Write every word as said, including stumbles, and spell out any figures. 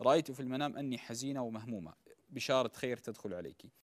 رأيت في المنام أني حزينة ومهمومة، بشارة خير تدخل عليك.